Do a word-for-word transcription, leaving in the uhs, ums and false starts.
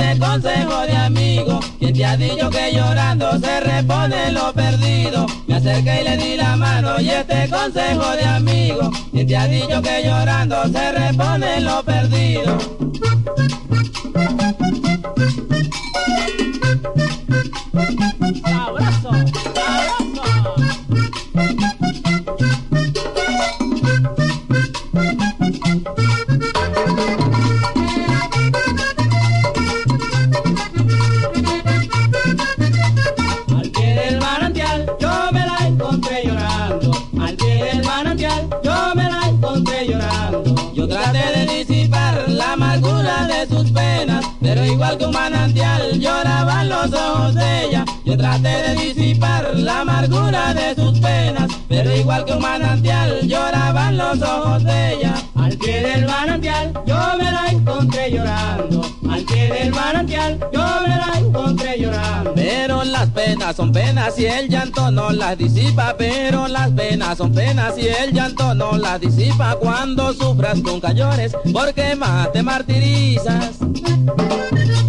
este consejo de amigo. Quien te ha dicho que llorando se repone lo perdido. Me acerqué y le di la mano y este consejo de amigo. Quien te ha dicho que llorando se repone lo perdido. ¡Abrazo! ¡Abrazo! Al pie del manantial yo me la encontré llorando. Al pie del manantial yo me la encontré llorando. Yo traté de disipar la amargura de sus penas, pero igual que un manantial lloraban los ojos de ella. Yo traté de disipar la amargura de sus penas, pero igual que un manantial lloraban los ojos de ella. Al pie del manantial yo me la encontré llorando. Al pie del manantial yo me la encontré llorando. Pero las penas son penas y el llanto no las disipa. Pero las penas son penas y el llanto no las disipa. Cuando sufras nunca llores porque más te martirizas.